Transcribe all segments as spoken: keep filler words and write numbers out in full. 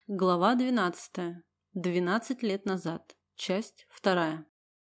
Глава двенадцатая. Двенадцать лет назад. Часть вторая.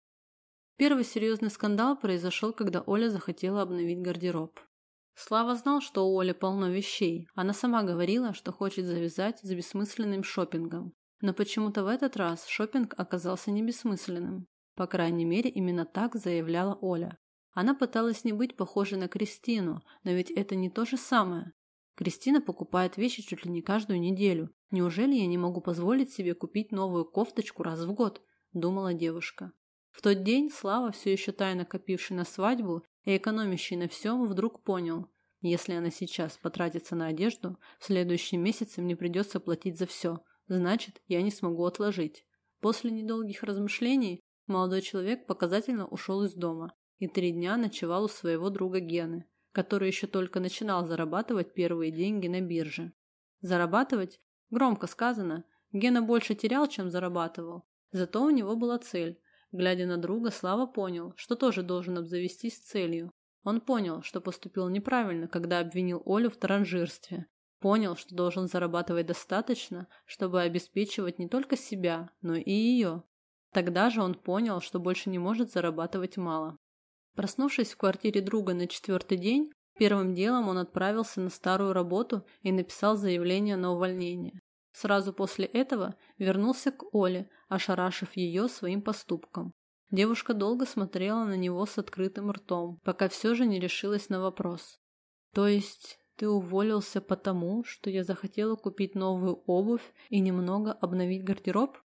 Первый серьезный скандал произошел, когда Оля захотела обновить гардероб. Слава знал, что у Оли полно вещей. Она сама говорила, что хочет завязать с бессмысленным шопингом. Но почему-то в этот раз шопинг оказался не бессмысленным. По крайней мере, именно так заявляла Оля. Она пыталась не быть похожей на Кристину, но ведь это не то же самое. Кристина покупает вещи чуть ли не каждую неделю. Неужели я не могу позволить себе купить новую кофточку раз в год? Думала девушка. В тот день Слава, все еще тайно копивший на свадьбу и экономящий на всем, вдруг понял: если она сейчас потратится на одежду, в следующем месяце мне придется платить за все. Значит, я не смогу отложить. После недолгих размышлений молодой человек показательно ушел из дома и три дня ночевал у своего друга Гены, который еще только начинал зарабатывать первые деньги на бирже. Зарабатывать? Громко сказано. Гена больше терял, чем зарабатывал. Зато у него была цель. Глядя на друга, Слава понял, что тоже должен обзавестись целью. Он понял, что поступил неправильно, когда обвинил Олю в транжирстве. Понял, что должен зарабатывать достаточно, чтобы обеспечивать не только себя, но и ее. Тогда же он понял, что больше не может зарабатывать мало. Проснувшись в квартире друга на четвертый день, первым делом он отправился на старую работу и написал заявление на увольнение. Сразу после этого вернулся к Оле, ошарашив ее своим поступком. Девушка долго смотрела на него с открытым ртом, пока все же не решилась на вопрос. «То есть ты уволился потому, что я захотела купить новую обувь и немного обновить гардероб?»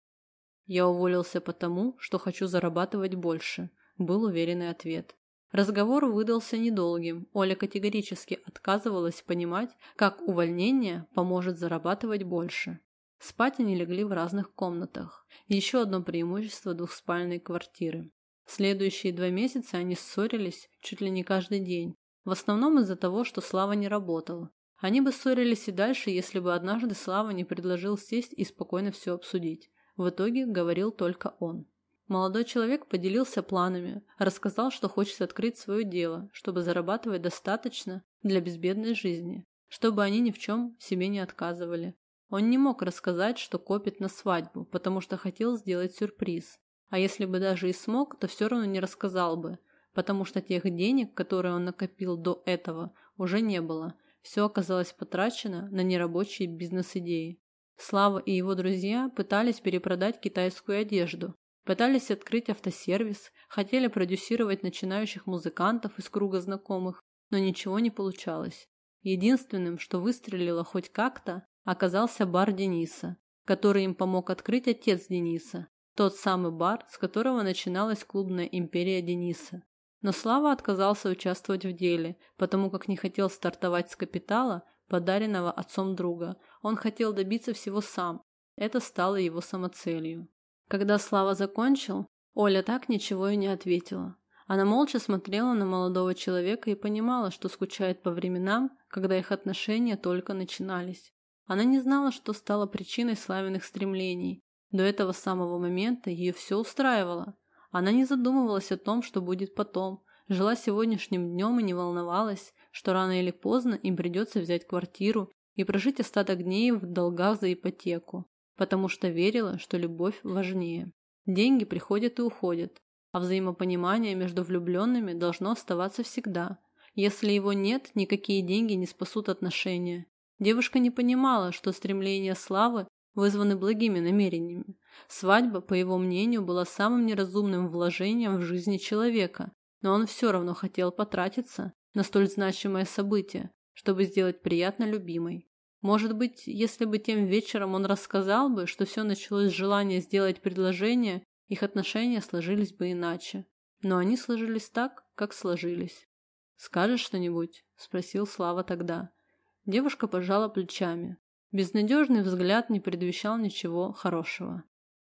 «Я уволился потому, что хочу зарабатывать больше», – был уверенный ответ. Разговор выдался недолгим. Оля категорически отказывалась понимать, как увольнение поможет зарабатывать больше. Спать они легли в разных комнатах. Еще одно преимущество двухспальной квартиры. Следующие два месяца они ссорились чуть ли не каждый день. В основном из-за того, что Слава не работала. Они бы ссорились и дальше, если бы однажды Слава не предложил сесть и спокойно все обсудить. В итоге говорил только он. Молодой человек поделился планами, рассказал, что хочет открыть свое дело, чтобы зарабатывать достаточно для безбедной жизни, чтобы они ни в чем себе не отказывали. Он не мог рассказать, что копит на свадьбу, потому что хотел сделать сюрприз. А если бы даже и смог, то все равно не рассказал бы, потому что тех денег, которые он накопил до этого, уже не было. Все оказалось потрачено на нерабочие бизнес-идеи. Слава и его друзья пытались перепродать китайскую одежду. Пытались открыть автосервис, хотели продюсировать начинающих музыкантов из круга знакомых, но ничего не получалось. Единственным, что выстрелило хоть как-то, оказался бар Дениса, который им помог открыть отец Дениса, тот самый бар, с которого начиналась клубная империя Дениса. Но Слава отказался участвовать в деле, потому как не хотел стартовать с капитала, подаренного отцом друга. Он хотел добиться всего сам. Это стало его самоцелью. Когда Слава закончил, Оля так ничего и не ответила. Она молча смотрела на молодого человека и понимала, что скучает по временам, когда их отношения только начинались. Она не знала, что стало причиной Славиных стремлений. До этого самого момента ее все устраивало. Она не задумывалась о том, что будет потом, жила сегодняшним днем и не волновалась, что рано или поздно им придется взять квартиру и прожить остаток дней в долгах за ипотеку. Потому что верила, что любовь важнее. Деньги приходят и уходят, а взаимопонимание между влюбленными должно оставаться всегда. Если его нет, никакие деньги не спасут отношения. Девушка не понимала, что стремления Славы вызваны благими намерениями. Свадьба, по его мнению, была самым неразумным вложением в жизни человека, но он все равно хотел потратиться на столь значимое событие, чтобы сделать приятно любимой. Может быть, если бы тем вечером он рассказал бы, что все началось с желания сделать предложение, их отношения сложились бы иначе. Но они сложились так, как сложились. «Скажешь что-нибудь?» – спросил Слава тогда. Девушка пожала плечами. Безнадежный взгляд не предвещал ничего хорошего.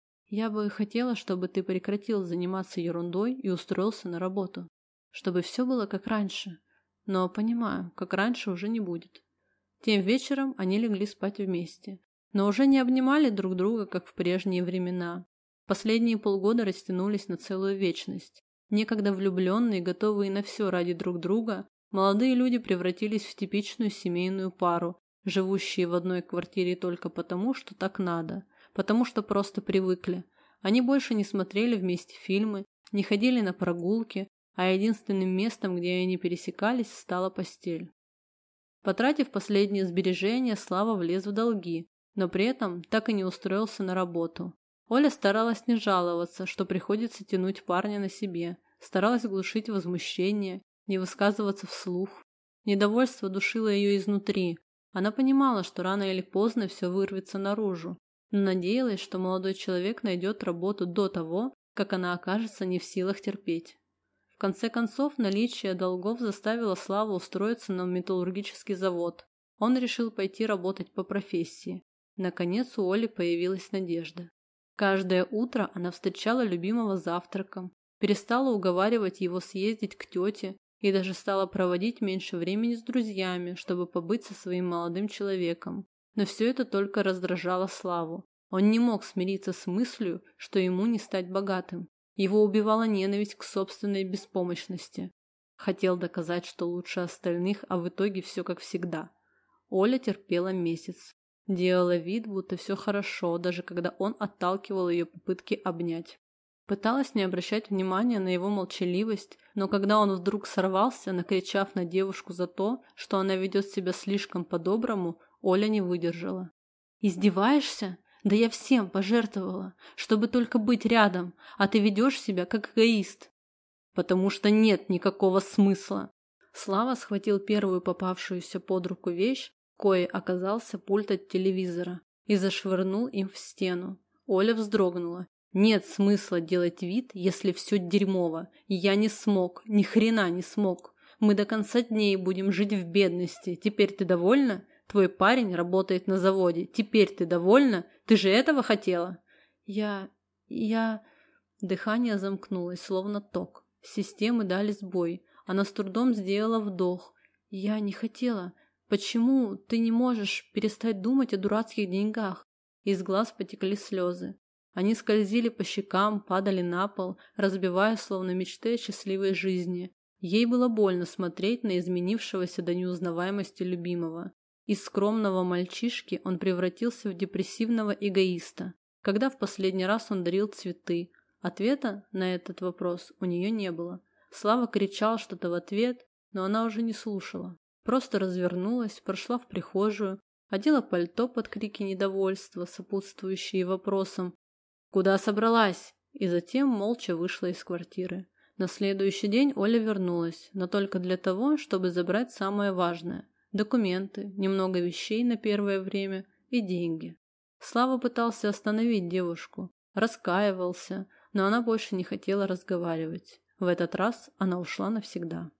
«Я бы хотела, чтобы ты прекратил заниматься ерундой и устроился на работу. Чтобы все было как раньше. Но понимаю, как раньше уже не будет». Тем вечером они легли спать вместе, но уже не обнимали друг друга, как в прежние времена. Последние полгода растянулись на целую вечность. Некогда влюбленные, готовые на все ради друг друга, молодые люди превратились в типичную семейную пару, живущие в одной квартире только потому, что так надо, потому что просто привыкли. Они больше не смотрели вместе фильмы, не ходили на прогулки, а единственным местом, где они пересекались, стала постель. Потратив последние сбережения, Слава влез в долги, но при этом так и не устроился на работу. Оля старалась не жаловаться, что приходится тянуть парня на себе, старалась глушить возмущение, не высказываться вслух. Недовольство душило ее изнутри. Она понимала, что рано или поздно все вырвется наружу, но надеялась, что молодой человек найдет работу до того, как она окажется не в силах терпеть. В конце концов, наличие долгов заставило Славу устроиться на металлургический завод. Он решил пойти работать по профессии. Наконец у Оли появилась надежда. Каждое утро она встречала любимого завтраком, перестала уговаривать его съездить к тете и даже стала проводить меньше времени с друзьями, чтобы побыть со своим молодым человеком. Но все это только раздражало Славу. Он не мог смириться с мыслью, что ему не стать богатым. Его убивала ненависть к собственной беспомощности. Хотел доказать, что лучше остальных, а в итоге все как всегда. Оля терпела месяц. Делала вид, будто все хорошо, даже когда он отталкивал ее попытки обнять. Пыталась не обращать внимания на его молчаливость, но когда он вдруг сорвался, накричав на девушку за то, что она ведет себя слишком по-доброму, Оля не выдержала. «Издеваешься? Да я всем пожертвовала, чтобы только быть рядом, а ты ведешь себя как эгоист». «Потому что нет никакого смысла». Слава схватил первую попавшуюся под руку вещь, коей оказался пульт от телевизора, и зашвырнул им в стену. Оля вздрогнула. «Нет смысла делать вид, если все дерьмово. Я не смог, ни хрена не смог. Мы до конца дней будем жить в бедности. Теперь ты довольна? Твой парень работает на заводе. Теперь ты довольна? Ты же этого хотела?» «Я... я...» Дыхание замкнулось, словно ток. Системы дали сбой. Она с трудом сделала вдох. «Я не хотела. Почему ты не можешь перестать думать о дурацких деньгах?» Из глаз потекли слезы. Они скользили по щекам, падали на пол, разбивая словно мечты о счастливой жизни. Ей было больно смотреть на изменившегося до неузнаваемости любимого. Из скромного мальчишки он превратился в депрессивного эгоиста. Когда в последний раз он дарил цветы? Ответа на этот вопрос у нее не было. Слава кричал что-то в ответ, но она уже не слушала. Просто развернулась, прошла в прихожую, одела пальто под крики недовольства, сопутствующие вопросам «Куда собралась?» и затем молча вышла из квартиры. На следующий день Оля вернулась, но только для того, чтобы забрать самое важное – документы, немного вещей на первое время и деньги. Слава пытался остановить девушку, раскаивался, но она больше не хотела разговаривать. В этот раз она ушла навсегда.